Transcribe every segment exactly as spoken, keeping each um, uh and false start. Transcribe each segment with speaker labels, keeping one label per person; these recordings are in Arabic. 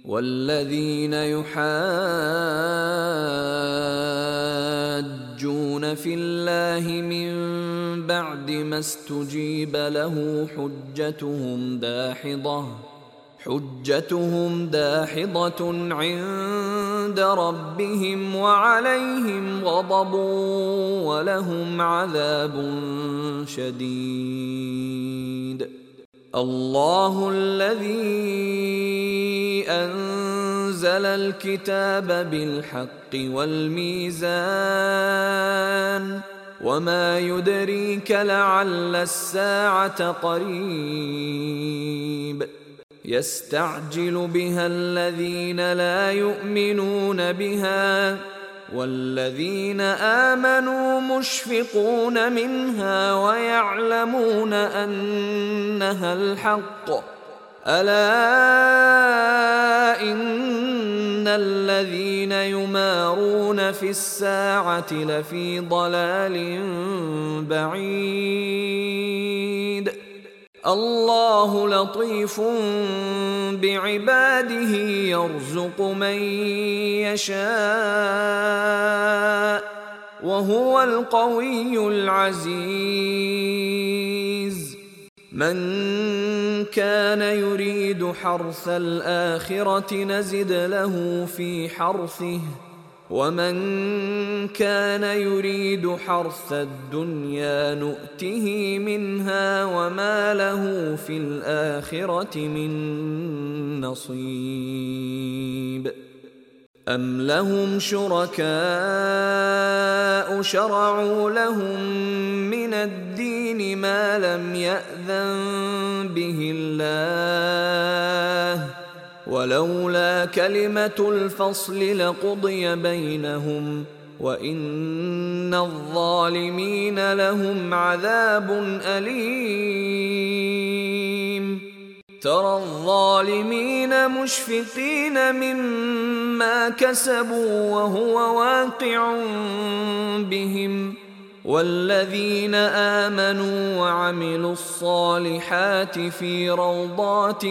Speaker 1: والذين يحاجون في الله من بعد ما استجيب له حجتهم داحضة حجتهم داحضة عند ربهم وعليهم غضب ولهم عذاب شديد. الله الذي أنزل الكتاب بالحق والميزان وما يدريك لعل الساعة قريب. يستعجل بها الذين لا يؤمنون بها والذين آمنوا مشفقون منها ويعلمون أنها الحق. ألا إن الذين يمارون في الساعة لفي ضلال بعيد. الله لطيف بعباده يرزق من يشاء وهو القوي العزيز. من كان يريد حرث الآخرة نزد له في حرثه ومن كان يريد حرث الدنيا نؤته منها وما له في الآخرة من نصيب. أم لهم شركاء شرعوا لهم من الدين ما لم يأذن به الله ولولا كلمة الفصل لقضي بينهم وإن الظالمين لهم عذاب أليم. ترى الظالمين مشفقين مما كسبوا وهو واقع بهم والذين آمنوا وعملوا الصالحات في روضات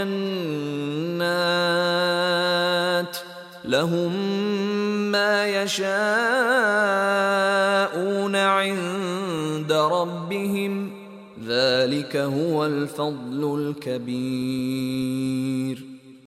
Speaker 1: الجنات لهم ما يشاءون عند ربهم ذلك هو الفضل الكبير.